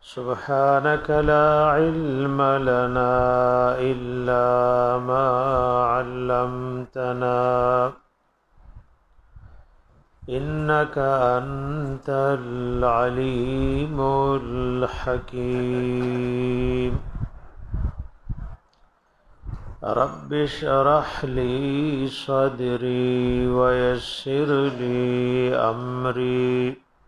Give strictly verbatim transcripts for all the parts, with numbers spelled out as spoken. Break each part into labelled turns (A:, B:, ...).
A: سبحانك لا علم لنا إلا ما علمتنا إنك أنت العليم الحكيم رب اشرح لي صدري ويسر لي أمري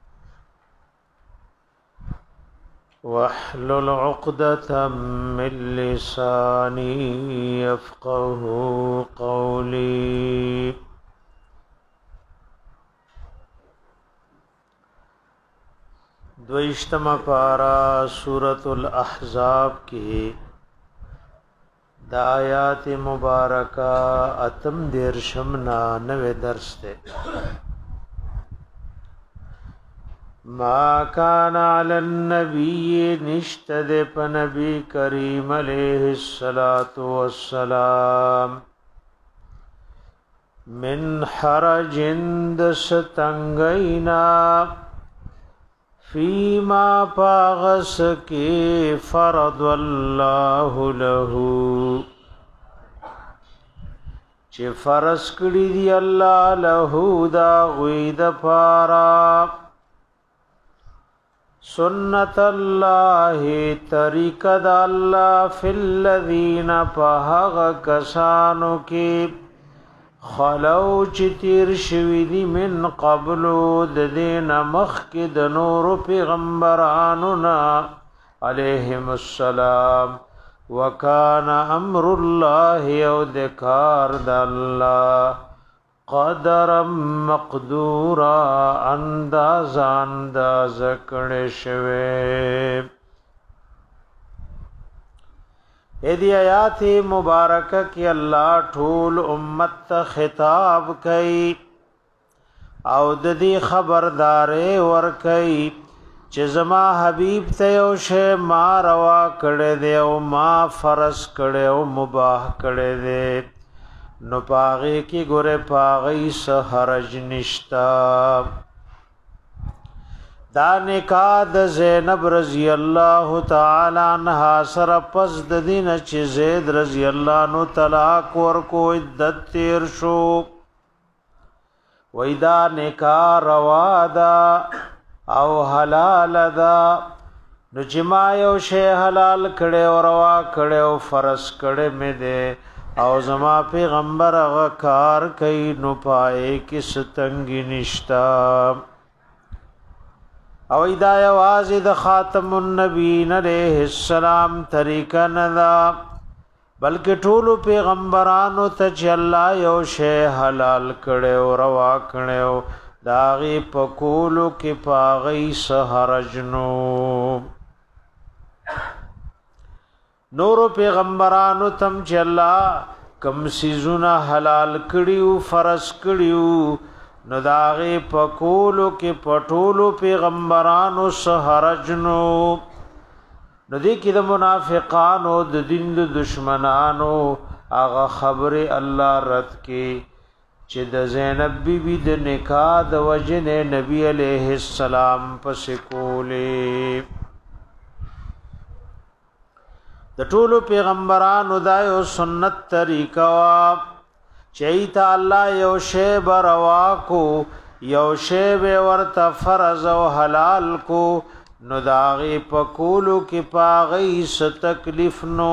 A: واحلل عقدة من لساني يفقه قولي دویشتم پارا سورة الاحزاب کی دا آیات مبارکہ اتم دیرشمنا نوے درس تے ما كان على النبي نشتد پنبی کریم علیہ الصلاة والسلام من حرج دستنگینا فیما پاغس کی فرض اللہ له چه فرض کړی دی الله له دا غوید پارا سنت الله طریقه د الله فی الذین فهغ کسانو کی خلو چې تیر شوی دی من قبلو د دین مخک د نور پیغمبرانو نا علیهم السلام وکانا امر الله او ذکر د الله قدر مقدورا انداز انداز کړي شوی ایدی آیات مبارکہ کی اللہ ټول امت ته خطاب کئی او د دې خبردارې ور کئی چې زما حبیب ته یو شی ما روا کړي دی او ما فرض کړي او مباح کړي دی نو پاغي کی ګوره پاغي سحرج نشتا دا نکاح د زینب رضی الله تعالی عنها سره پس د دین چې زید رضی الله عنه طلاق ورکو عدت تیر شو وېدا نکاح روا دا او حلال دا نو چې ما یو شی حلال کړي او روا کړي او فرض کړي مې ده او زما پیغمبر هغه کار کوي نو پای کې ستنګ نشتا او ایدای آواز د خاتم النبیین علیہ السلام طریقہ ندا بلکہ ټولو پیغمبرانو ته چې الله یو شی حلال کړي او روا کړي داغي پکولو کې پاغي سحرجنو نورو پیغمبرانو تم چې الله کم سيزونه حلال کړیو فرض کړیو نو داغه پکولو کې پټولو پیغمبرانو سحرجنو نو دې کې د منافقانو د دین د دشمنانو هغه خبره الله رد کې چې د زینب بی بی د نکاح د وجنه نبی علیہ السلام پس کولې د ټولو پیغمبرانو دایو سنت طریقہ وا چیتا الله یو شی بروا کو یو شی به ورته فرض او حلال کو نو داغي پکولو کې پاغي س تکلیف نو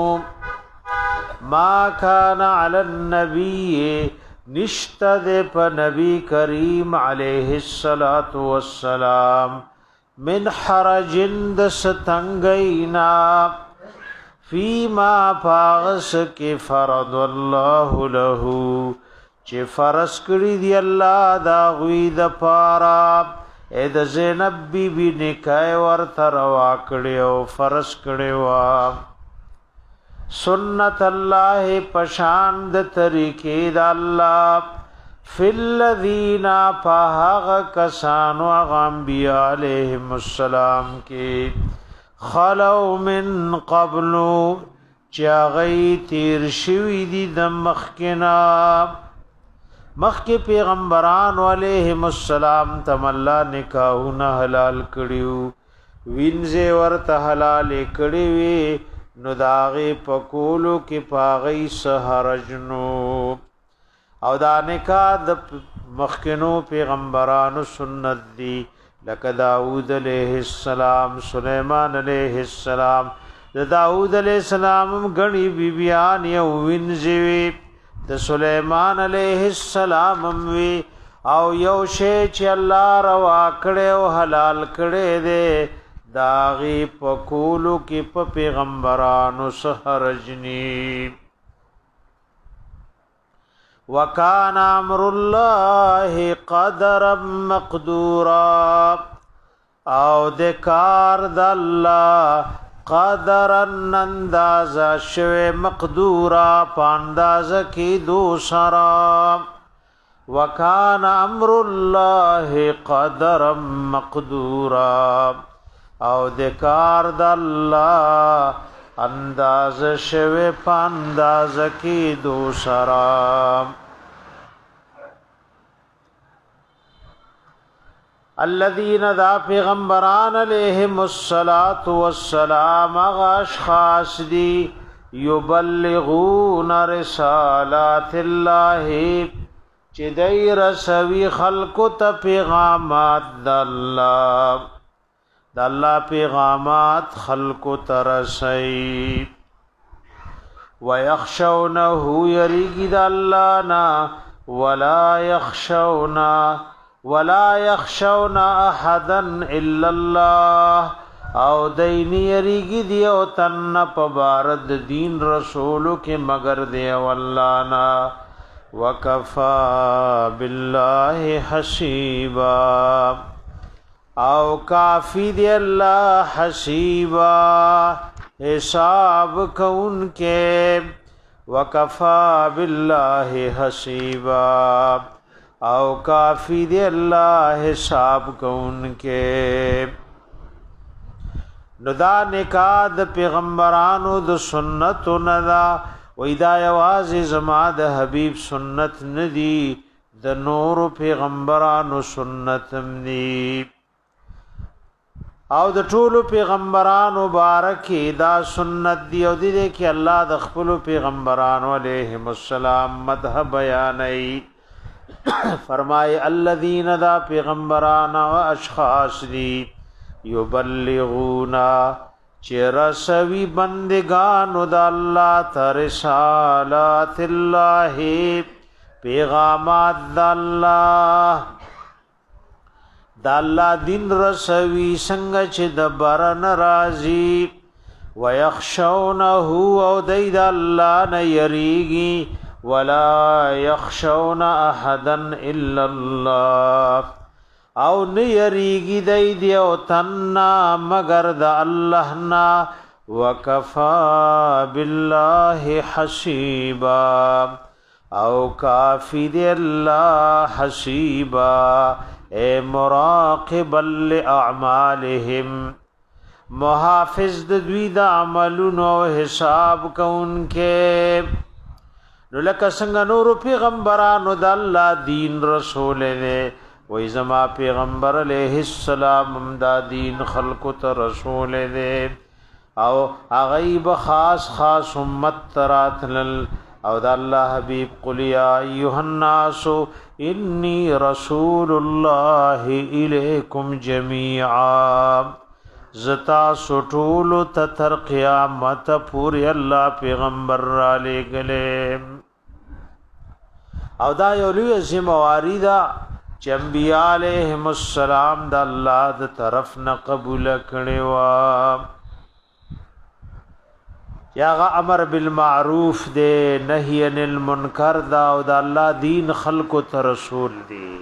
A: ما کان علی النبی نشتد په نبی کریم علیه الصلاۃ والسلام من حرجند ستنگینا فیما پاغس کی فرض الله له چې فرض کړی دی الله دا غوی د پارا اې د زینب بی بی نکای ورته روا کړی او فرض کړی وا سنت الله پشان د طریقې د الله فی الذین فهغ کسانو انبیاء علیهم السلام کې خلو من قبلو چاغی تیر شوی دی د مخکنا مخک پیغمبران علیهم السلام تم الله نکاحونه حلال کړیو وینځه ورته حلال کړي وي نو داغه پکولو کې پاغي سحرجنو او دا نکاح د مخکنو پیغمبرانو سنت دی لکه داود علیہ السلام سلیمان علیہ السلام د داود علیہ السلام غنی بیبیان یو وینځوي د سلیمان علیہ السلام وی او یو شی چې الله روا کړي او حلال کړي دے داغي پکولو کې په پیغمبرانو سحرجنی وکان امر الله قدرا مقدورا او د کار د الله قدرا انداز شوه مقدورا پانداز کی دوسرا وکان امر الله قدرا مقدورا او د کار د الله انداز شوه پانداز کی دوسرا الذين ذا پیغمبران علیہم الصلاۃ والسلام اشخاص دی یبلغون رسالات الله چې دای رسوي خلق ته پیغامات د الله د الله پیغامات خلق ترسي ويخشونه يريد الله نا ولا يخشونا ولا يخشون احدا الا الله او دین یریږي دی او تن په بارد دین رسول کې مگر دی والله نا وکفا بالله حسیبا او کافی دی اللہ حسیبا حساب کون کے وکفا باللہ حسیبا او کافی دی اللہ حساب کون کے ندا نکاح د پیغمبرانو د سنت ندا ویدا یواز زما د حبیب سنت ندی د نور پیغمبرانو سنت ندی او د ټولو پیغمبرانو مبارکی دا سنت دی او دې کې الله د خپل پیغمبرانو علیهم السلام مدح بیانای فرمای الذین دا پیغمبران او اشخاص دی یبلغونا چرسوی بندگانو د الله ترسالات الله پیغامات د الله د الله دین رسوي څنګه چې د برن راضي ويخشونه او دید الله نه یریږي ولا يخشون احدا الا الله او نه یریږي دید او تنا مگر د الله نا وکفا بالله حسیبا او کافی دی الله حسیبا اے مراقبا لاعمالهم محافظ د دوی د عملونو حساب کونکه نو لکه څنګه نور پیغمبرانو د الله دین رسول نه وای زما پیغمبر علیہ السلام دا دین خلق ته رسول نه او غیب خاص خاص امت تراتل او د الله حبیب قل یا ایها الناس انی رسول الله الیکم جميعا زتا سټول تر قیامت پوری الله پیغمبر را لګلې او دا یو لوی ذمہواری دا چې انبیاء علیهم السلام د الله د طرف نه قبول کړي وا یاغه امر بالمعروف دے نهی عن المنکر دا او د الله دین خلق ته رسول دی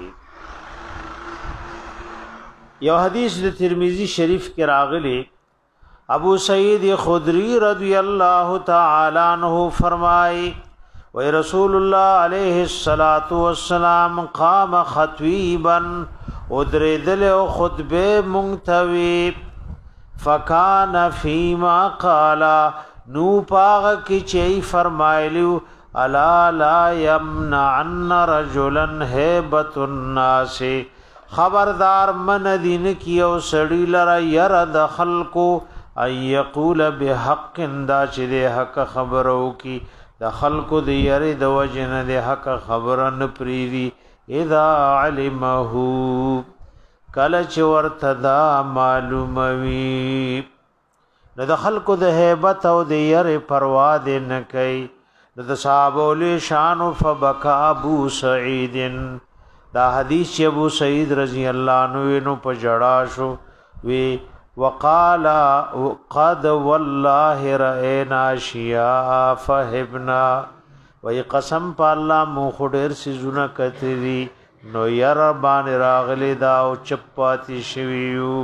A: یو حدیث د ترمذی شریف کې راغلی ابو سعید خدری رضی اللہ تعالی عنہ فرمائے و رسول اللہ علیہ الصلوۃ والسلام قام خطیبا ادردل خطبه منتوی فکان فیما قال نو پاغ کی چی فرمایلیو الا لا یمنعن رجلا هیبت الناس خبردار من دین کیو سړی لرا ير د خلقو اي يقول بحق دا چې د حق خبرو کی د خلقو د ير د وجنه د حق خبرن پریوي اذا علمه کله چې ورته دا معلوموي نو د خلقو د هیبت او د ير پروا د نه کوي د صحابه له شان فبكى ابو سعيد دا حدیث چې ابو سعید رضی الله عنه نو په جړا شو وی وقال قد والله رأينا اشياء فهبنا وی قسم په الله مو خډر سي زونه کتري نو ير باندې راغلي دا او چپاتي شویو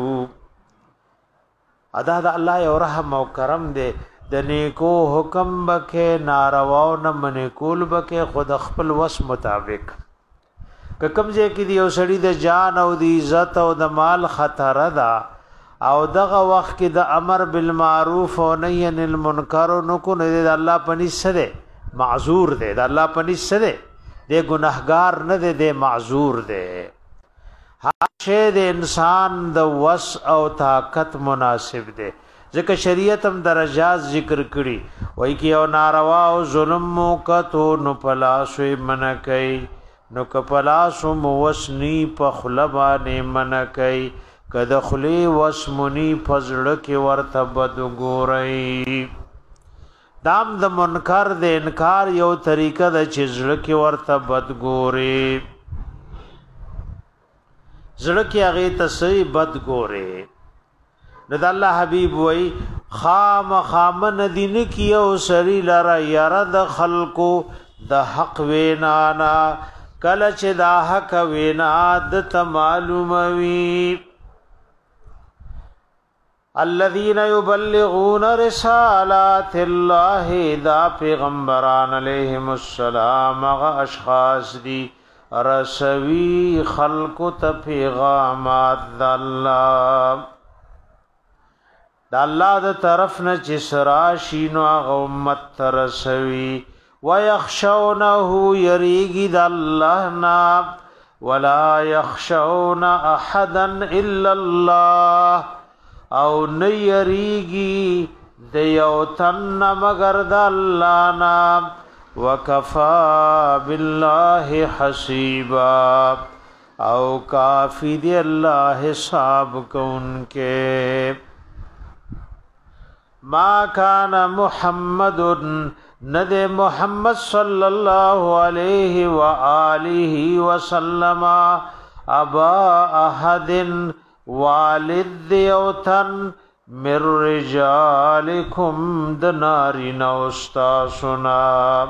A: ادا د الله یو رحم او کرم دی د نیکو حکم بکې نارواو نه منې کول بکې خود خپل وس مطابق که کوم ځای کې دی یو سړی د جان او د عزت او د مال خطر ده او دغه وخت کې د امر بالمعروف او نهی عن المنکر نو کو نه د الله پنځ سره معذور دی د الله پنځ سره د ګناهګار نه دی د معذور دی هر شی د انسان د وس او طاقت مناسب دی ځکه شریعت هم درجات ذکر کړي وای کی او ناروا او ظلم مو کتو نو پلاسو من کوي نو کپلاسو مو وسنی په خلبانه من کوي کده خلی وسمنی فزړه کې ورته بد ګورئ دام د منکر د انکار یو طریقه د چزړه کې ورته بد ګورئ زړه کې هغه تسي بد ګوره نو د الله حبيب وای خام خامن دین کیو سری لرا یرا د خلقو د حق وینانا کله چې د حق وینا د معلوموي الذين يبلغون رسالات الله دا پیغمبران علیهم السلام هغه اشخاص دي رسوی خلق ته پیغامات د الله د الله د طرف نه چې سراشي نو هغه امت ته رسوي ويخشونه يريږي د الله نه ولا يخشون احدا الا الله او نه يريږي د یو تن مگر د الله نه وکفا بالله حسیبا او کافی دی اللہ حساب کون کے ما کان محمد ند محمد صلی اللہ علیہ وآلہ وسلم ابا احد والد دیوتن من رجالکم دناری نوستاسنا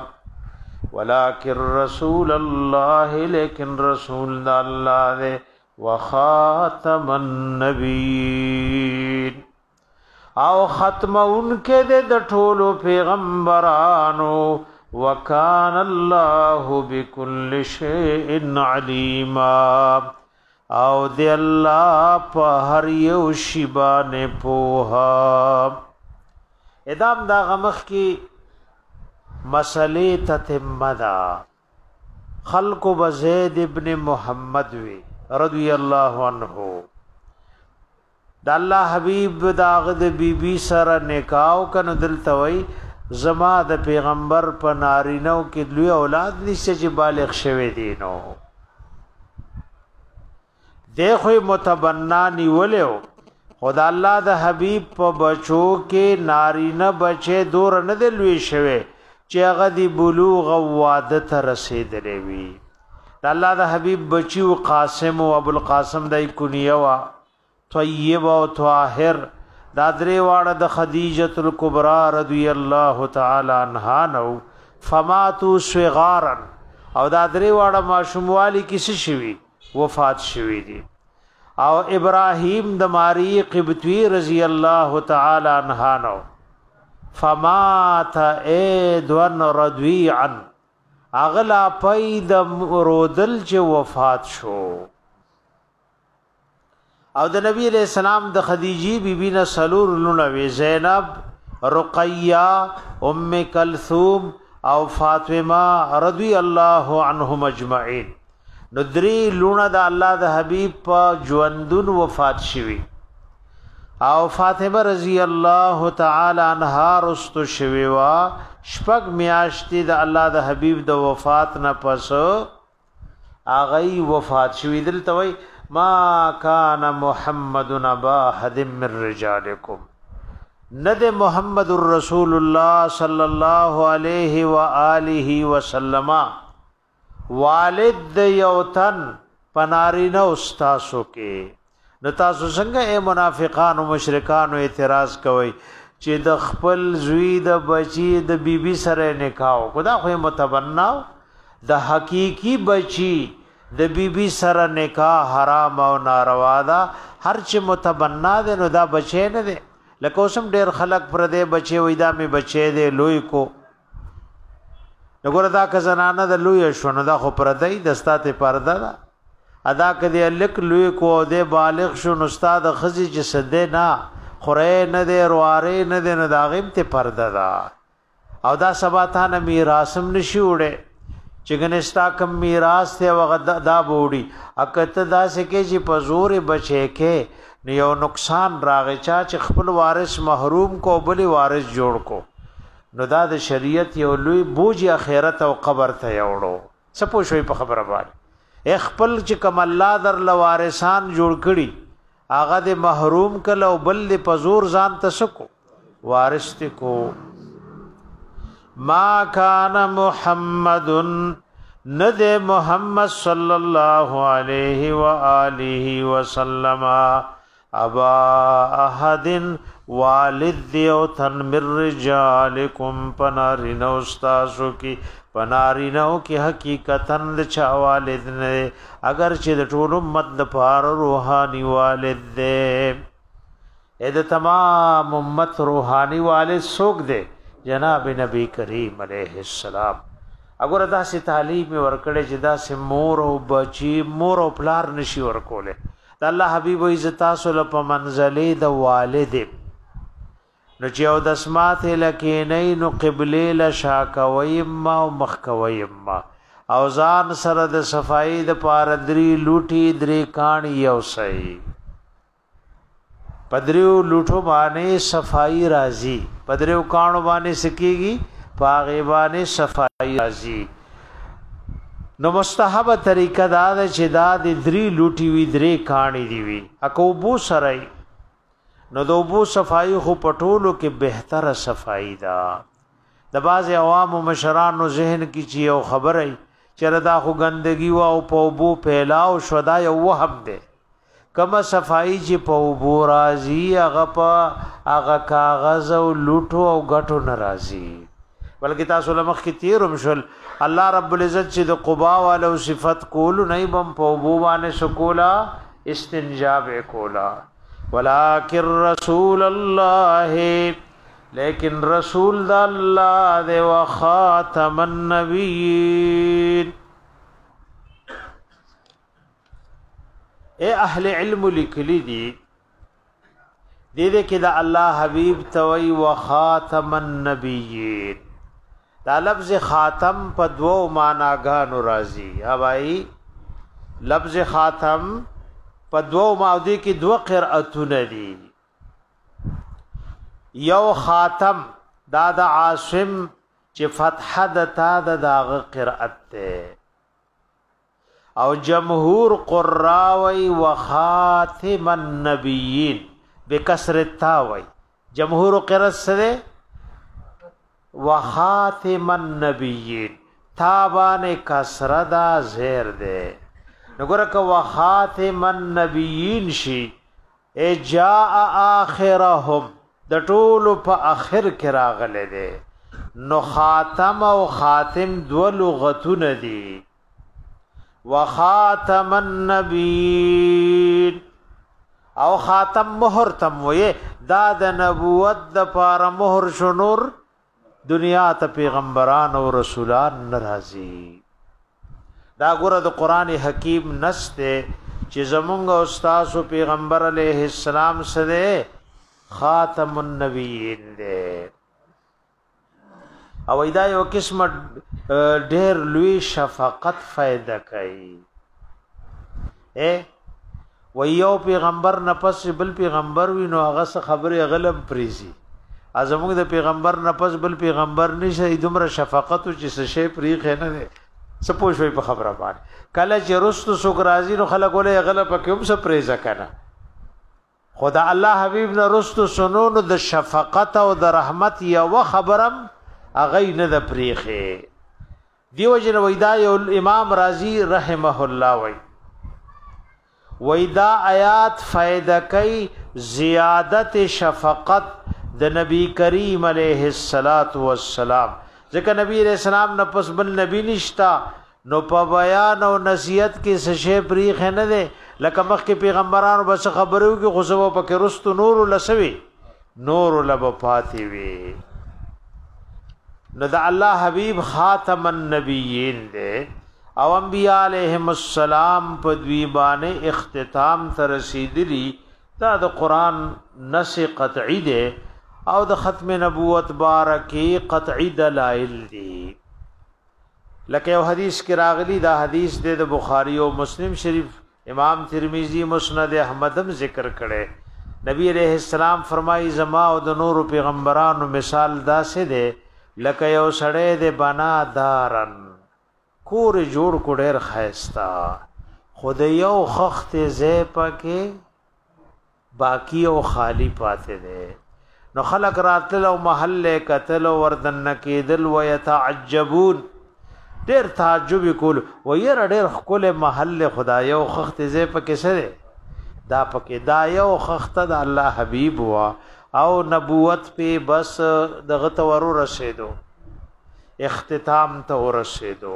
A: ولكن رسول الله لیکن رسول اللہ دے وخاتم النبیین او ختم ان کے دے دٹولو پیغمبرانو وکان اللہ بكل شیء علیما او دی اللہ پا ہر یو شیبان پوہا ادام دا غمخ کی مسئلے تتمہ دا خلق بزید ابن محمد وی رضی اللہ عنہ دا اللہ حبیب داغد بی بی سر نکاو کنو دلتوی زما د پیغمبر په نارینو کې لوی اولاد نشته چې بالغ شوه دینو دیکھو متبنا نیولیو خدا الله د حبیب په بچو کې نارینه بچي دور نه دی لوی شوه چې هغه دی بلوغ او واده ته رسیدلې وي د الله د حبیب بچیو قاسم او ابو القاسم دای کنیه وا طیب او طاهر دا درې واړه د خدیجه الکبرى رضی الله تعالی عنها نو فماتوا صغارا او دا درې واړه ماشوموالی کیسه شوی وفات شوی دي او ابراهیم د ماری قبطی رضی الله تعالی عنها نو فمات ایدون رضویعا اغلا پید رودل چې وفات شو او د نبی علیہ السلام د خدیجی بی بی نه سلور لونه زینب رقیہ ام کلثوم او فاطمه رضی الله عنهم اجمعین نو درې لونه د الله د حبیب په ژوندون وفات شوي او فاطمه رضی الله تعالی عنها رستو شوي وا شپږ میاشتې د الله د حبیب د وفات نه پس اغي وفات شوي دلته وای ما کان محمد ابا حد من رجالکم ند محمد رسول الله صلی الله علیه و آله وسلم والد یوتن پنارینه استاسو کې نو تاسو څنګه اے منافقان او مشرکان اعتراض کوي چې د خپل زوی د بچی د بیبي سره نکاح کو دا خو متبنا د حقيقي بچی د بیبي سره نکاح حرام او ناروا ده هر چې متبنا ده نو دا بچی نه ده لکه اوسم ډیر خلق پر دې بچي وې دا می بچي دې لوی کو وګوره دا که زنانه د لوی شونه دا خو پر دې دستاته پرده دا ادا کدی لک لوی کو دې بالغ شون استاد خزي چې سده نه خوره نه دې رواره نه دې نه دا غیم ته پرده دا او دا سبا ته میراثم نشي وړي چې ګنستا کم میراث ته وغد دا بوډي اکته دا سکه چې په زور بچي کې یو نقصان راغی چا چې خپل وارث محروم کو بلی وارث جوړ کو نو دا د شریعت یو لوی بوج اخرت او قبر ته یوړو سپو شوي په خبره باندې خپل چې کم الله در لوارثان جوړ کړي هغه د محروم کله او بل د پزور ځان تسکو وارث کو ما کان محمد ند محمد صلی الله علیه و آله وسلم ابا احد والد دیو تن من رجالکم پنارینو استاسو کی پنارینو کی حقیقتن د چا والد نه اگر چې د ټول امت د پار روحانی والد دے اې د تمام امت روحانی والد څوک دے جناب نبی کریم علیہ السلام اگر دا سي تعلیم ورکړي چې دا سي مور او بچي مور او پلار نشي ورکوله د الله حبيب عزت تاسو په منزله د والد نو چې او د اسمات لکه نه نو قبله ل شاکوي ما او مخکوي ما او ځان سره د صفائی د پار دري لوټي درې کان یو سي پدریو لوټو باندې صفائی راځي پدریو کانو باندې سکیږي پاغه باندې صفائی راځي نو مستحب طریقه دا ده چې دا د درې لوټي وی درې کانی دی وی اکو بو سره نو د بو صفائی خو پټولو کې بهتره صفائی دا د باز عوام او مشرانو ذهن کې چې یو خبره چې دا خو ګندګي وا او په بو پهلاو شودا یو وهم ده کما صفائی چې په بو راځي هغه په هغه کاغذ او لوټو او غټو ناراضي بلکې تاسو لمخ کې تیرم شول الله رب العزت چې د قبا والو صفت کول نه بم په بو باندې شکولا استنجا به کولا ولکن رسول الله لیکن رسول د الله د وخاتم النبیین اے اهل علم لیکلی دي دې دې کې د الله حبیب توي وخاتم النبیین دا لفظ خاتم په دو معناګانو راځي هواي لفظ خاتم په دو ماودي کې دو قرأتونه دي یو خاتم دا د عاصم چې فتحه د تا د داغه قرأت ده او جمهور قراوی وخاتم النبیین بکسر التاوی جمهور قرأت سره وخاتم النبیین تابان کسر دا زیر دے نگرک وخاتم النبیین شی اے جاء آخرهم د ټولو په اخر کې راغله دے نو خاتم او خاتم دو لغتونه دي وخاتم النبیین او خاتم مہر تم وې دا د نبوت د پاره مہر شنور دنیا ته پیغمبران او رسولان ناراضي دا ګوره د قران حکیم نسته چې زمونږ استاد او پیغمبر علیه السلام سره خاتم النبیین دے او دا یو قسم ډېر لوی شفقت فائدہ کوي اے و یو پیغمبر نفس بل پیغمبر وی نو هغه خبره غلم پریزي ازموږ د پیغمبر نفس بل پیغمبر نشه دومره شفقت او چې شی پریخ نه نه سپوږ شوی په خبره باندې کله چې رستو سوګ راځي نو خلک ولې غل پکې هم څه پریزه کنه خدا الله حبیب نه رستو سنونو د شفقت او د رحمت یو خبرم اغه نه د پریخه دیو جن وېدا یو امام رازی رحمه الله وای وېدا آیات فائدہ کوي زیادت شفقت د نبی کریم علیه الصلاۃ والسلام ځکه نبی علیہ السلام نه پس بل نبی نشتا نو په بیان او نصیحت کې څه شی پریخ نه ده لکه مخکې پیغمبرانو بس خبرو کې غصو پکې رستو نور لسوي نور لب پاتې وي نو د الله حبیب خاتم النبیین ده او انبیاء علیهم السلام په دوی باندې اختتام ته رسیدلی دا د قران نص قطعی ده او د ختم نبوت بارکی قطعی دلائل دي لکه یو حدیث کې راغلی دا حدیث د بخاری او مسلم شریف امام ترمذی مسند احمدم ذکر کړي نبی علیہ السلام فرمایي زما او د نور پیغمبرانو مثال داسې ده لکه یو سړی د بنا دارن کور جوړ کو ډېر خایستا خود یو خخت زې پکې باقی او خالی پاتې ده نو خلق راتل او محل قتل وردن کېدل ويتعجبون ډېر تعجب کول وير ډېر خپل محل خدای او خخت زې پکې سره دا پکې دا یو خخت د الله حبيب وا او نبوت په بس دغه تور رسیدو اختتام ته ورسیدو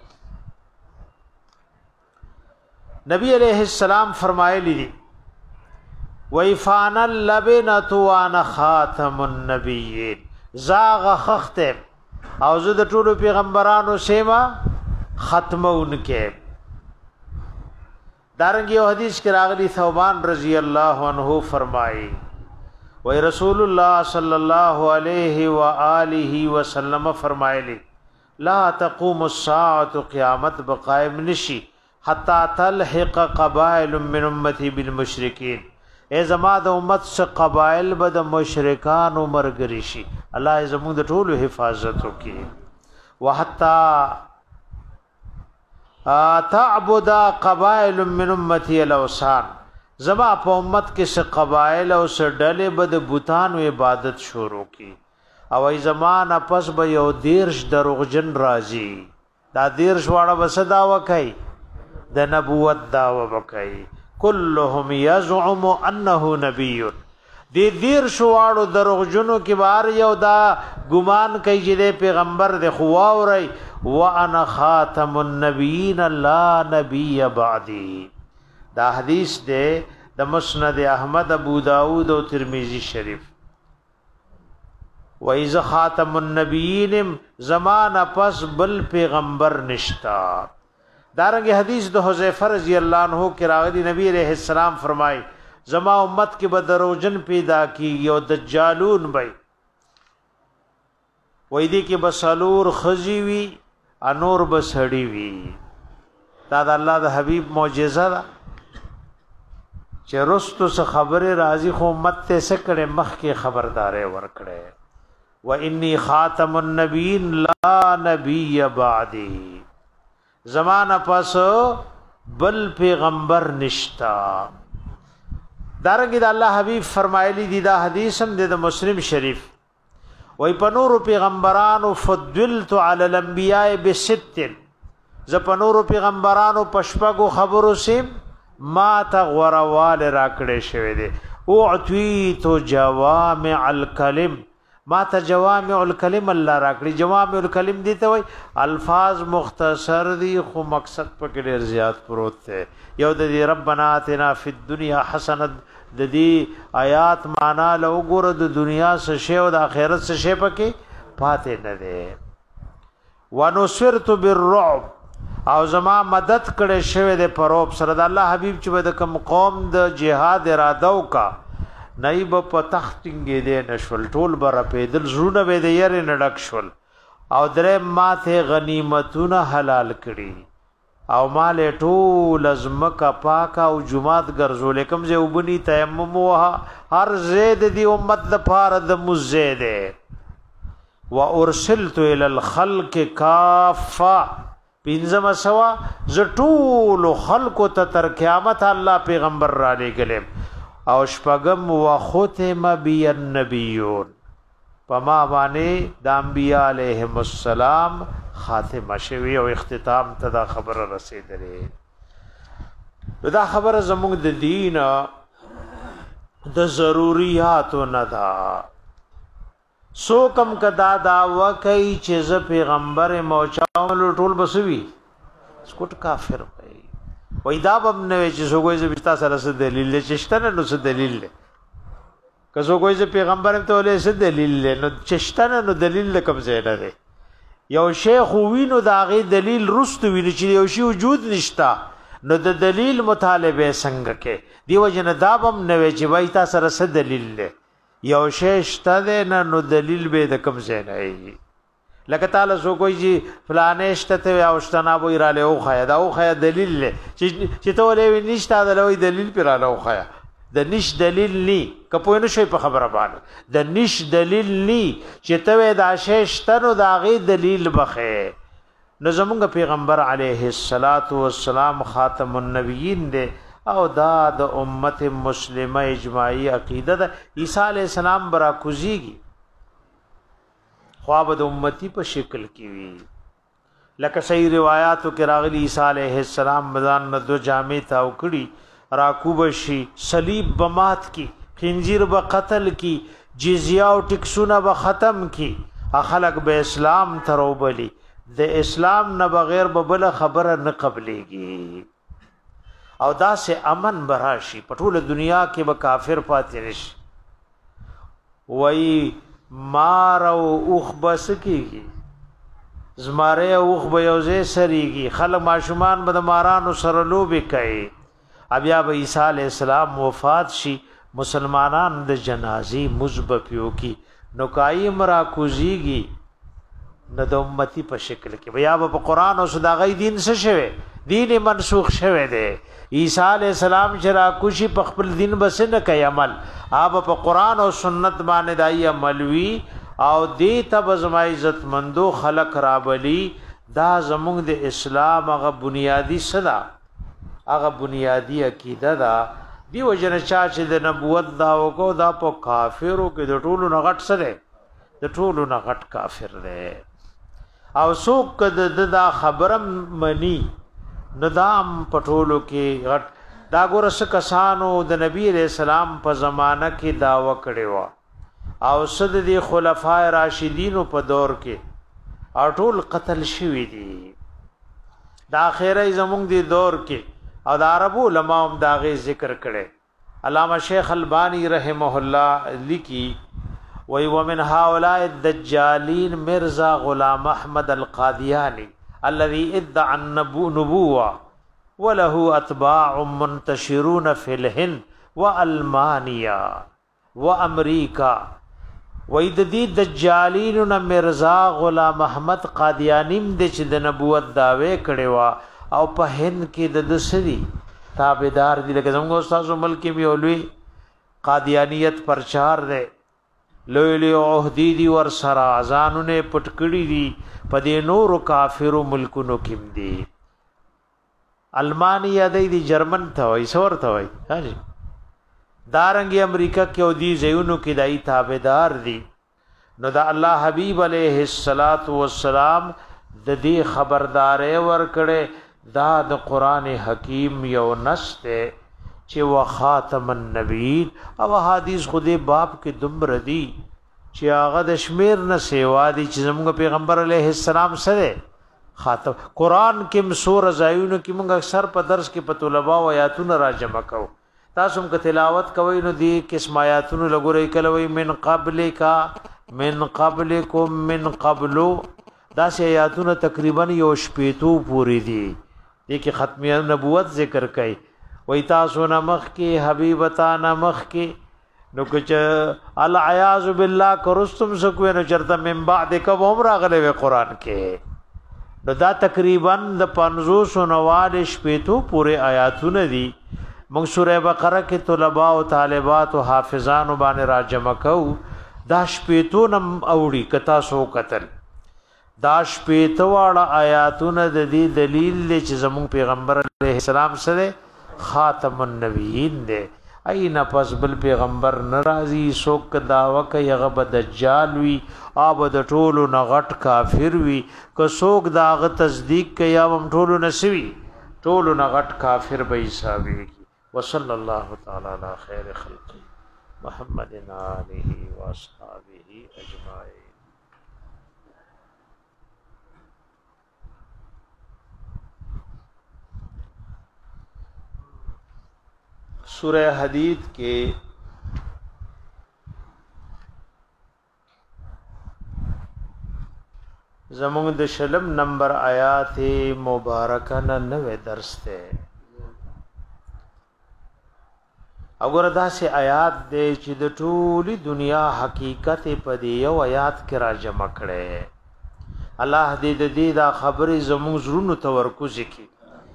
A: نبی علیہ السلام فرمایلی دي ویفان اللبنت وانا خاتم النبیین زاغ خخت او زه د ټولو پیغمبرانو سیما ختمون کې دارنګ یو حدیث کې راغلی ثوبان رضی الله عنه فرمایي وی رسول الله صلی الله علیه و آله وسلم فرمایلی لا تقوم الساعه قیامت بقائم نشي حتا تلحق قبائل من امتی بالمشرکین اے زما د امت سے قبائل بد مشرکان و مرګري شي الله زموږ د ټولو حفاظت وکي وحتا تعبد قبائل من امتی الاوثان زما په امت کې څه قبایل او څه ډلې بد بوتان او عبادت شروع کی او ای زمانہ پس به یو دیرش دروغجن راځي دا دیرش واړه وسدا وکي د نبوت داوا وکي كلهم يزعم انه نبي دې دیرش واړو دروغجنو کې بار یو دا ګمان کوي چې پیغمبر د خوا اوري وانا خاتم النبیین لا نبی بعدی دا حدیث دے د مسند احمد ابو داود او ترمذی شریف و اذا خاتم النبیین زمان پس بل پیغمبر نشتا دارنګ حدیث د حذیفه رضی الله عنه کې راغلی نبی علیہ السلام فرمای زما امت کې بدروجن پیدا کیږي او دجالون بای وې دې کې بسالور خزی وی انور بسړی وی دا د الله د حبیب معجزه ده چې رستو څه خبره راځي خو امت ته سکړې مخ کې خبردارې ورکړې و انی خاتم النبیین لا نبی بعدی زمانہ پس بل پیغمبر نشتا دارنګ د الله حبیب فرمایلی دی دا حدیث هم د مسلم شریف وای پنور پیغمبرانو فضلت علی الانبیاء بست ز پنور پیغمبرانو پشپغو خبرو سیم ما تا غوروال راکړې شوی دی او عطیت جوامع الکلم ما ته جوامع الکلم الله راکړي جوامع الکلم دي ته وای الفاظ مختصر دي خو مقصد پکې ډیر زیات پروت دی یو د ربنا اتنا فی الدنیا حسنه د دې آیات معنا له وګوره د دنیا څخه شی او د آخرت څخه شی پکې پاتې نه دی ونصرت بالرعب او زما مدد کړي شوی د پروب سره د الله حبیب چې د کوم قوم د جهاد اراده وکا نایب په تختنګې دې نشول ټول بر پیدل زړونه به دې ير نډک شول او درې ماته غنیمتونه حلال کړي او مال ټول ازمکا پاکا او جمعات ګرځول کوم زه وبني تیمم وها هر زید دی امت د پاره د مزید و ارسلت الى الخلق کافه پینځم سوا ز ټول خلق ته تر قیامت الله پیغمبر را لګلم او شپغم و ختم بی النبیون پما باندې د انبیاء علیهم السلام خاتمه شوی او اختتام ته دا خبره رسیدلې دا خبره زموږ د دین د ضرورت نه ده سو کم کدا دا وکي چې ز پیغمبر موچاول ټول بسوي سکوټ کافر وي وای دا بم نه چې سو کوئی زبستا سره څه دلیل چشتنه نو څه دلیل که سو کوئی ز پیغمبر ته ولې څه دلیل نو چشتنه نو دلیل کوم ځای نه دی یو شیخ وینو دا غي دلیل رست ویني چې یو شی وجود نشتا نو د دلیل مطالبه څنګه کې دیو جن دابم نه وی چې وای تا سره څه دلیل له یو شی شته نه نو دلیل به د کوم ځای نه ای لکه تعالی سو کوئی چې فلانه شته او شتنا وای را له او خیا دا او خیا دلیل له چې چې ته ولې نشته دا لوی دلیل پر را له او خیا د نش دلیل ني کپوی نه شي په خبره باندې د نش دلیل ني چې ته دا شیشتنو دا غي دلیل بخې نو زمونږ پیغمبر علیه الصلاۃ والسلام خاتم النبیین دی او دا د امت مسلمه اجماعی عقیده ده عیسی علیہ السلام برا کوزیږي خواب د امتی په شکل کې وی لکه صحیح روایتو کې راغلی عیسی علیہ السلام مزان نه دو جامع تا وکړي راکوب شي صلیب بمات کی خنزیر به قتل کی جزیه او ټکسونه به ختم کی خلق به اسلام تروبلی د اسلام نه بغیر به بل خبره نه قبليږي او دا سه امن براشي پټول دنیا کې به کافر پاتې نشي وای مار او اوخ بس کیږي زماره اوخ به یوځه سریږي خلک ماشومان به د مارانو سره لوبي کوي بیا به عیسی علیہ السلام وفات شي مسلمانان د جنازي مزبپیو کی نو قائم را کوزیږي نو د امتی په شکل کې بیا به قرآن او صداغی دین څه شوه دین منسوخ شوه دی عیسی علیہ السلام چې را کوشي په خپل دین بس نه کوي عمل آب په قرآن او سنت باندې دای عملوي او دې تب زما عزت مندو خلق را بلی دا زموږ د اسلام هغه بنیادی صدا هغه بنیادی عقیده دا دی وجنه چا چې د نبوت دا وکاو دا په کافرو کې د ټولو نغټ سره د ټولو نغټ کافر دی او څوک د دا خبره منی ندام پټولو کې غټ دا ګورس کسانو د نبی رسول الله په زمانہ کې داوا کړي وا او صد دي خلفای راشدین په دور کې او ټول قتل شوی دي د اخیری زمونږ دی دور کې او د عربو علماء هم داغه ذکر کړي علامہ شیخ البانی رحمه الله لیکي وی ومن هؤلاء الدجالین مرزا غلام احمد القادیانی الذي ادعى النبوة وله اتباع منتشرون في الهند والمانيا وامريكا وید دی دجالین مرزا غلام احمد قادیانیم د چې د نبوت داوی کړي وا او په هند کې د دسری تابعدار دي لکه زموږ استاد ملک می اولوی قادیانیت پرچار ده لوی لوی عہدی دی ور سرا ازانونه پټکړی دي په دې نور کافرو ملکونو کې دي المانیا دی جرمن ته وای سور ته وای هاجی دارنګي امریکا کې او دي زيونو کې دای تابعدار دي نو دا الله حبيب عليه الصلاه والسلام د دې خبرداري ور کړي دا د قران حکیم یو نسته چې وا خاتم النبیین او حدیث خوده باب کې دمر دي چې هغه د شمیر نه سیوا دي چې زموږ پیغمبر علیه السلام سره خاتم قران کې مسور زایونو کې موږ اکثر په درس کې په طلبه او آیاتونه را جمع کوو تاسو هم تلاوت کوئ نو دي قسم آیاتونو لګورئ کلوي من قبل کا من قبلکم من قبلو دا سه آیاتونه تقریبا یو شپېتو پوری دي دي کې ختمه نبوت ذکر کوي وای تاسو نمخ کې حبیبتا نمخ کې نو کچ العیاذ بالله کرستم سکو نو چرته من بعد کب عمر غلې قرآن کې نو دا تقریبا د پنځوس نوال شپېتو پورې آیاتونه دي. موږ سوره بقره کې طلباء او طالبات او حافظان باندې راجمع کوو. دا شپېتو نم اوړي کتا سو قتل دا شپېتو واړه آیاتونه د دې دلیل دی چې زموږ پیغمبر علیه السلام سره خاتم النبیین دی. اين پس بل پیغمبر ناراضي سوک داوا کوي هغه به دجال وي او د ټولو نغټ کافر وي که سوک داغه تصدیق کوي او ټولو نسوي ټولو نغټ کافر به حسابي. وصلى الله تعالى على خير خلقه محمد آله واصحابه اجمعين. سورہ حدید کے زمونږ د شلم نمبر آیات مبارکه نوے درس ته. اگر دا سه آیات دے چې د ټولي دنیا حقیقت په دی یو آیات کې را جمع کړي. الله دې د دې دا خبرې زموږ زړونو ته ورکوځي کی.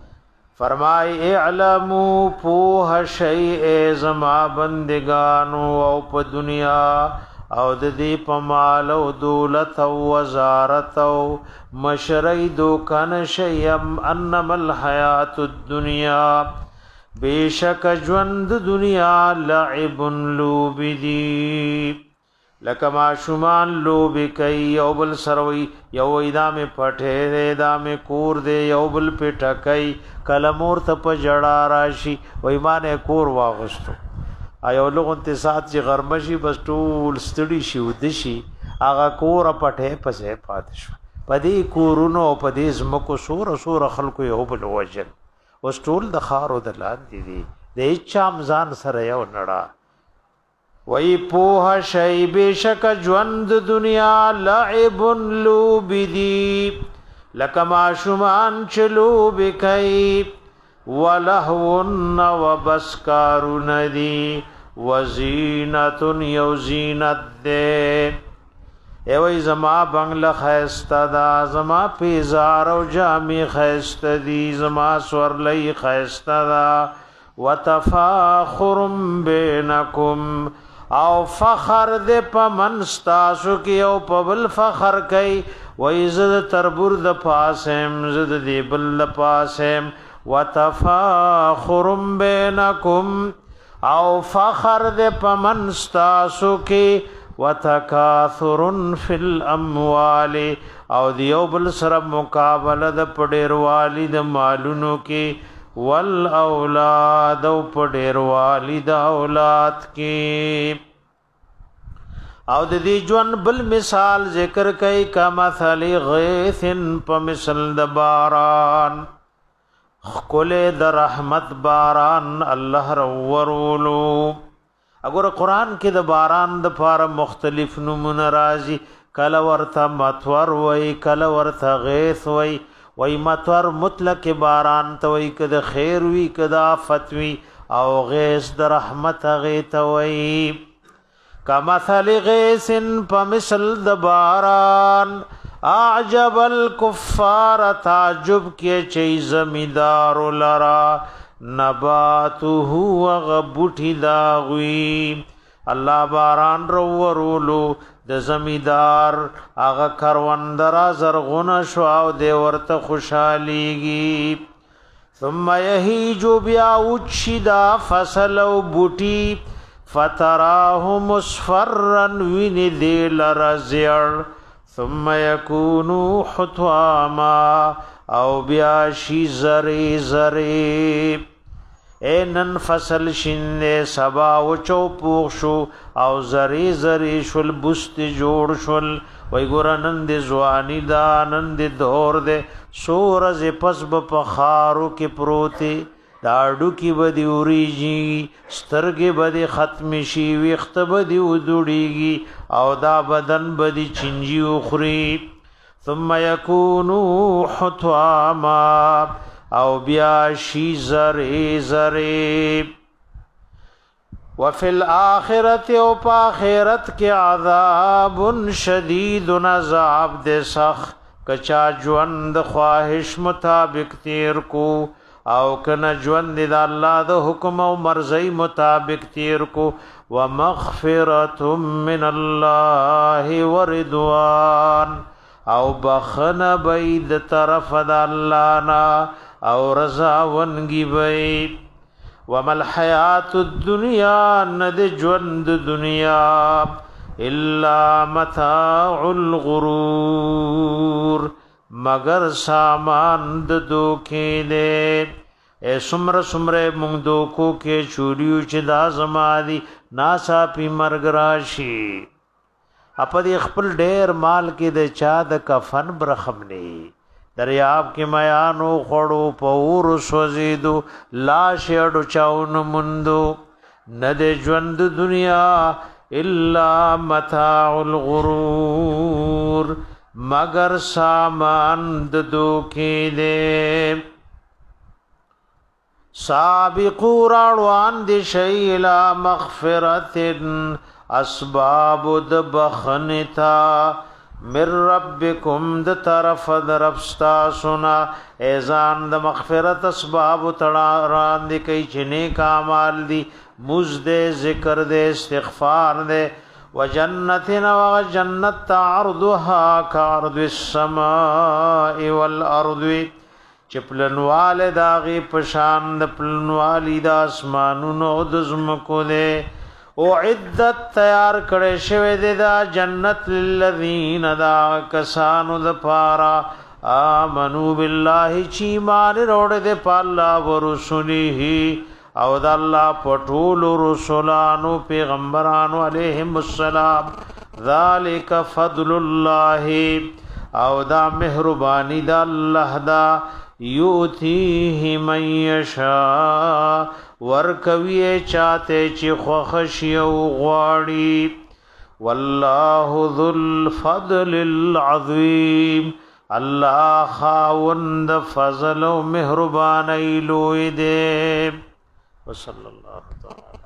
A: فرمای اعلموا پوه شیء زما بندگانو او په دنیا او د دې په مال او دولت او وزارت او مشرۍ دوکان شیم انما الحیات الدنیا بیشک ژوند دنیا لعب لوبدی لکه ماشومان لوبې کوي یو بل سروي یو ایدام پټه دې ایدام کور دې یو بل پټه کوي کلمور ته په جړا راشي وای مانه کور واغستو ایو لغون ته سات چې غرمشي بس ټول ستړي شي ودشي هغه کور پټه پسې پات شو پدې کورونو پدې زمکو سور سور خلکو یو بل وجل وس ټول د خارو د لاندې دي د چام ځان سره یو نړه وی پوها شی بیشک ژوند دنیا لعب لوبدی لکما شمان چلو بکئی ولهون وبسکارون دی وزینت یو زینت دے ایوی زما بنگل خیست دا زما پیزار و جامی خیست دی زما سورلی خیست دا وتفاخر بینکم او فخر دے پا منستاسو کی او پا بل فخر کئی وی زد تربور د پاسم زد دی بل پاسم وتفاخر بینکم او فخر دے پا منستاسو کی وتکاثر فی الاموال او دیو بل سر مقابله د پډیر والد مالونو کې والاولاد او پډیر والد اولاد کې او د دې ژوند بل مثال ذکر کوي کما مثل غیث په مثل د باران خل د رحمت باران الله رورولو. اگر قرآن کې د باران د فار مختلف نمونه راځي کله ورته مطور وای کله ورته غیث وای وای مطور مطلق باران ته وای کده خیر وی کده فتوی او غیث د رحمت غیث وای کمثل غیث فمثل د باران اعجب الكفار تعجب کې چي زمیدار لرا نباته وغبټی داوی الله باران رورولو د زمیدار هغه کروندرا زرغونه شو او د ورته خوشاليږي ثم يهيج بیا وچدا فصل او بوټي فتراه مصفرا وین ذل رزع ثم يكون حطاما او بیا شی زری زری اینن فصل شنده سبا و چوپوخ شو او زری زری شل بست جوړ شل وی ګور نند زوانی دا نند دور دے سورز پس بخارو کې پروتی داړو کې بدی اوریږي سترګې بدی ختم شي وخت بدی ودوړيږي او دا بدن بدی چنجي اخري ثم يكونوا حطاما او بیا شی زری زری وفي الاخرت او پا آخرت کې عذاب شدید عذاب دے سخ کچا ژوند خواهش مطابق تیر کو او کنا ژوند د الله د حکم او مرضی مطابق تیر کو ومغفرة من الله ورضوان او بخنه بيد طرف د الله نا او رضا ونگی بید ومل حیات الدنیا ند ژوند دنیا الا متاع الغرور مگر سامان د دوکې دې اے سمر سمر مونږ دوکو کې چوریو چې دا زمادي ناسا پی مرګ راشي اپا دی خپل ډیر مال کې د چا د کفن برخمنی دریاب کې میانو خړو پور سوزیدو لاش اډو چاون مندو ند ژوند دنیا الا متاع الغرور مگر سامان د دوکې دې سابقوا روان دي شیلا مغفرتن اسباب د بخنتا من ربکم د طرف د ربستا سنا ایزان د مغفرت اسباب تړان دي کوي چې نیک اعمال دي مزد ذکر دے استغفار دے وجنتنا وجنت عرضها كعرض السماء والارض چپلنوال داغي پشان د پلنوالی د اسمانونو د زمکو دے او عدت تیار کړي شوی دی دا جنت للذین دا کسانو د پارا آمنو بالله چی مان روړ دے پالا ورسوله او د الله پټول رسولانو پیغمبرانو علیهم السلام ذالک فضل الله او دا مهربانی د الله دا یوتیه من یشاء ورکوی چاته چې خوښي او غواړي والله ذو الفضل العظیم الله خاوند فضل او مهرباني لوی دې وصلی الله تعالی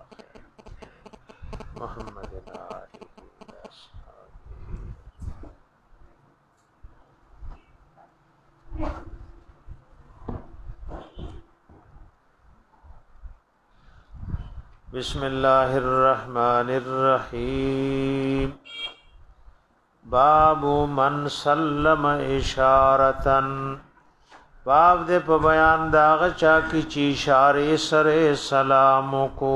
A: محمد بسم الله الرحمن الرحیم باب من سلم اشارتن باب دې په بیان داغه چا کی چی اشاره سره سلام کو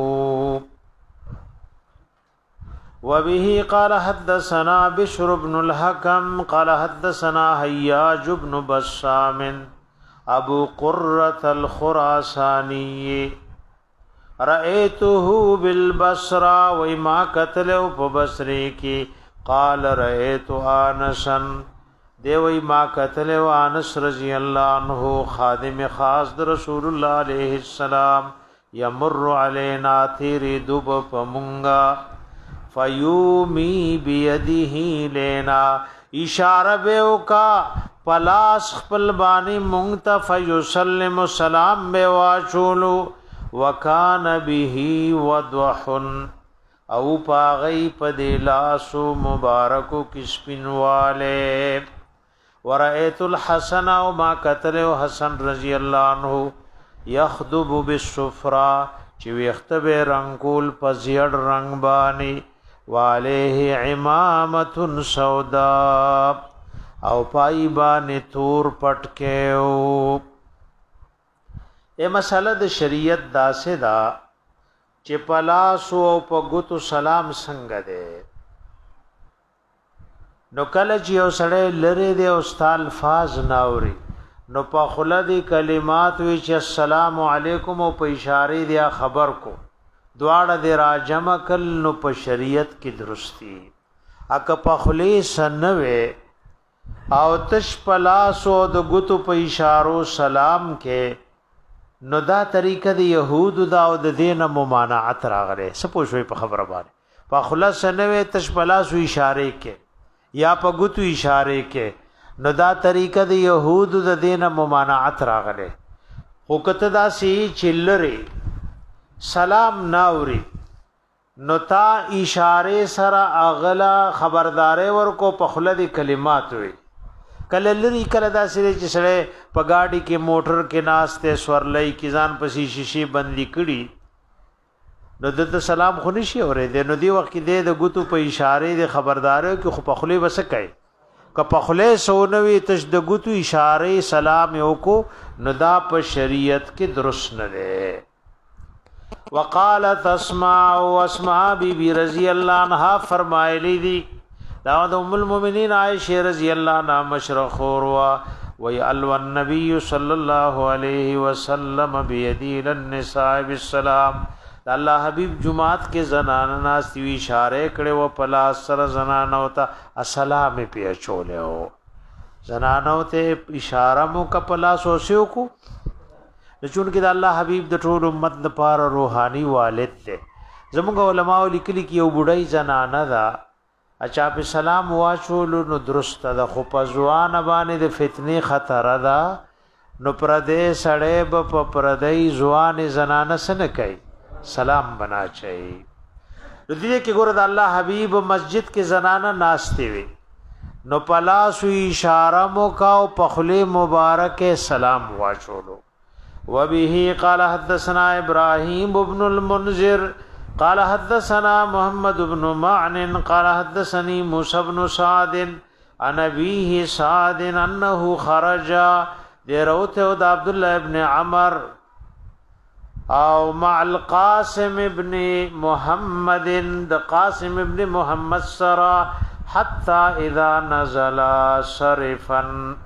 A: وبه قال حدثنا بشر بن الحكم قال حدثنا حياج بن بسام ابو قرة الخراساني رأيته بالبصرة وما قتلوا ببصري کی قال رأيت انسا دیوی ما قتلوا انس رضی اللہ عنہ خادم خاص رسول اللہ علیہ السلام یمر علینا تیری دب پمنگا فیومی بیده لینا اشارہ بیو کا پلاس خپل بانی مونگتا فیسلم سلام بیواشولو وکان به وضح او پاغی پدلاسو مبارکو کسپنواله ورأيت الحسن وما قتله حسن رضی اللہ عنہ یخدب بالصفرا چې وختب رنگول پزیړ رنگ بانی واليه عمامه سودا او پای باندې تور پټکیو اے مسله د شریعت داسه دا چې پلاسو او پګوتو سلام څنګه ده نو کله چې یو سړی لری دی او استال فاز ناوري نو په خلدي کلمات وی چې السلام علیکم او په اشاره دی خبر کو دواړه دی راجم کل نو په شریعت کې درستی اک په خلی سنوي او تش پلاسو د ګوتو په اشارو سلام کې نو دا طریقه د يهود دا او د دین ممانعت راغله سپوږوي په خبره باندې په خلاص سنوي تش پلاسو اشاره کې یا په ګوتو اشاره کې نو دا طریقه د يهود د دین ممانعت راغله خو کته دا سی چلره سلام ناوري نو تا اشاره سره اغلا خبرداري ورکو په خلدي کلمات وي کله لري کله داسې چې سره په گاډي کې موټر کې ناشته سورلای کې ځان پسې شیشي بندي کړي نو د سلام خو نشي اورې د نو دی وخت کې د غوتو په اشاره د خبردارو کې خو په خله وسکای ک په خله سونوي تش د غوتو اشاره سلام یو کو نو دا په شریعت کې درست نه ده وقالت اسماء واسماء بی بی رضی اللہ عنہا فرمایلی دی دا ام المؤمنین عائشہ رضی اللہ عنہا مشرق وروا وی الو النبی صلی اللہ علیہ وسلم بیدی للنساء بالسلام اللہ حبیب جمعات کے زنان ناستی وی اشارے کڑے و پلا سر زنان ہوتا السلام پی چولے ہو زنان ہوتے اشارہ مو کا پلا سوسیو کو چون کې د الله حبیب د ټول امت لپاره روحاني والد ته زموږ علماء لیکلي کې یو بډای زنانه ده اچا په سلام واچول نو درست ده خو په ځوان باندې د فتنې خطر ده نو پردې سړې په پردې ځوان زنانه سن کوي سلام بنا چي د دې کې ګور د الله حبیب مسجد کې زنانه ناشته وي نو پلا سو اشاره مو کا او پخله مبارک سلام واچولو وبه قال حدثنا ابراهيم بن المنذر قال حدثنا محمد بن معن قال حدثني موسى بن سعد عن ابيه سعد انه خرج لروته عبد الله بن عمر او مع القاسم ابن محمد د قاسم ابن محمد سرا حتى اذا نزل صرفا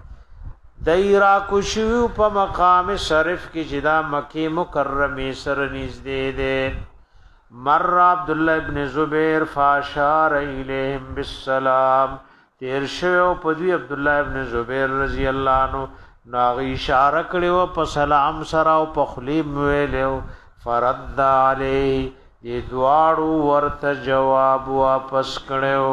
A: دایرا کوشو په مقام شریف کې جدا مکی مکرمه سر نږدې ده مر عبد الله ابن زبیر فاشار الیهم بالسلام تیر شو په دی عبد الله ابن زبیر رضی الله عنه ناغي اشاره کړو په سلام سره او په خلیب ویلو فرد علی دې دواړو ورته جواب واپس کړو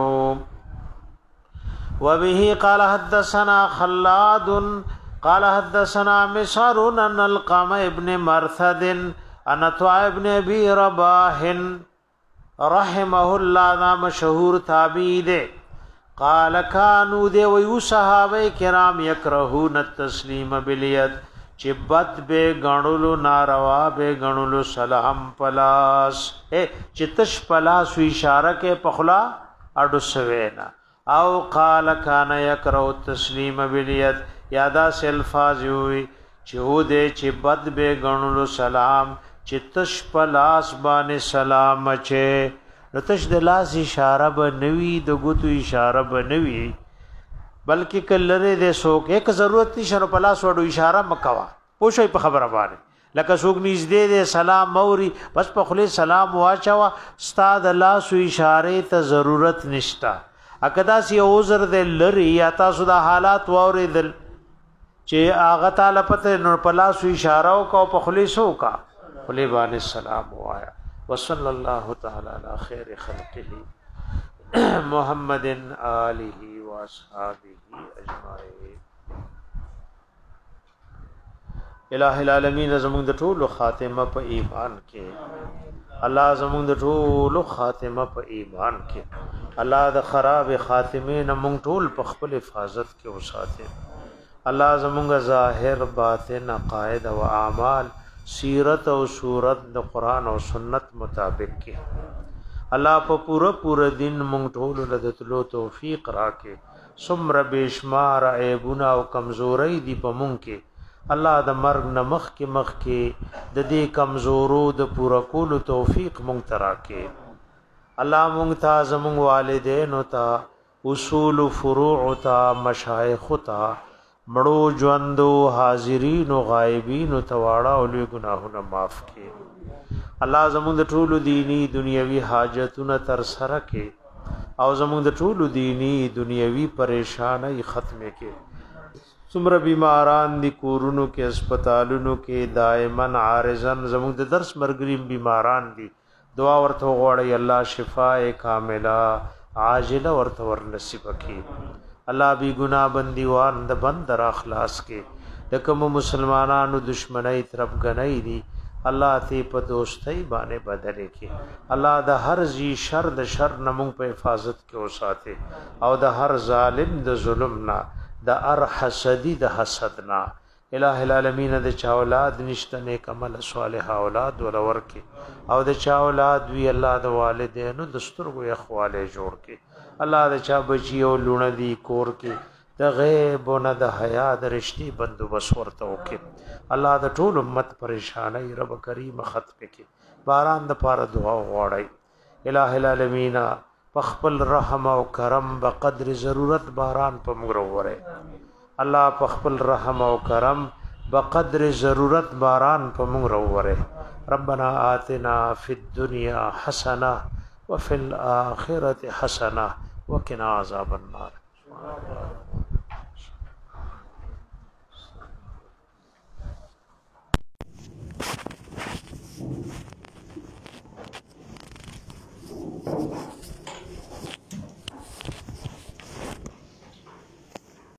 A: وبه قال حدثنا خلاد قال حدثنا مسعر ان القام ابن مرثد ان طاع ابن ابي رباح رحمه الله ذا مشهور تابعی دے قال كانوا دے ویو صحابه کرام یکرهون التسلیم بالید چې بد به غنولو ناروا به غنولو سلام پلاس اے چتش پلاس اشاره کې پخلا اډو سوینا او قال کان یکرو تسلیم بالید یادا الفاظ وی چود چې بد به غنولو سلام چتش پلاس باندې سلام چه رتش د لاس اشاره به نوی د غوتو اشاره به نوی بلکې کلره د سوک یک ضرورت نشه پلاس وړو اشاره مکوا پوښي په خبره باندې لکه سوک نږدې د سلام موري بس په خله سلام واچوا استاد الله سو اشاره ته ضرورت نشتا اکدا سی عذر د لری یا تاسو د حالات ووریدل چې اغه تعالی پته نور پلا سو اشاره او کو په خلی سو کا خلی باندې السلام وایا وصلی الله تعالی علی خیر خلقه محمد آله و اصحابہ اجمعین الہ العالمین زمون د ټول خاتمه په ایمان کې الله زمون د ټول خاتمه په ایمان کې الله د خراب خاتمه نه مونږ ټول په خپل حفاظت کې وساته الله زمونږ ظاهر باطن عقاید او اعمال سیرت او صورت د قران او سنت مطابق کې الله په پورا پورا دین مونږ ټول له تلو توفیق راکې سمر بشمار عیبونه او کمزوري دی په مونږ کې الله د مرګ نمخ کې مخ کې د دې کمزورو د پورا کول توفیق مونږ تراکې الله مونږ ته زمونږ والدین او ته اصول فروع ته مشایخ ته مړو ژوندو حاضرین او غایبین او تواړه او لوی ګناهونه معاف کړي الله زمونږ د ټولو دینی دنیوي حاجتونه تر سره کړي او زمونږ د ټولو دینی دنیوي پریشانای ختم کړي څومره بیماران دي کورونو کې هسپتالونو کې دائما عارضن زمونږ د درس مرګریم بیماران دي دعا ورته غواړي الله شفاء کامله عاجله ورته ور نصیب کړي الله بی گناہ بندیوان د بند را اخلاص کې د کوم مسلمانانو دشمنی طرف غنۍ دي الله ته په دوستۍ باندې بدل کړي الله د هر زی شر د شر نمون په حفاظت کې اوساته او د هر ظالم د ظلم نه د ار حسدی د حسدنا الہ العالمین د چا اولاد نشته نیک عمل صالح اولاد ولور کی او د چا اولاد وی الله د والدینو د سترګو اخواله جوړ کی الله د چا بچی او لونه دی کور کی د غیب او نه د حیا د رشتي بندوبس ورته وکي الله د ټول امت پریشانای رب کریم ختم کی باران د پاره دعا غواړی الہ العالمین پخپل رحم او کرم بقدر ضرورت باران په مغروره الله پخپل رحم او کرم بقدر ضرورت باران په مغروره ربنا آتنا فی الدنیا حسنه وفي الاخره حسنه وقنا عذاب النار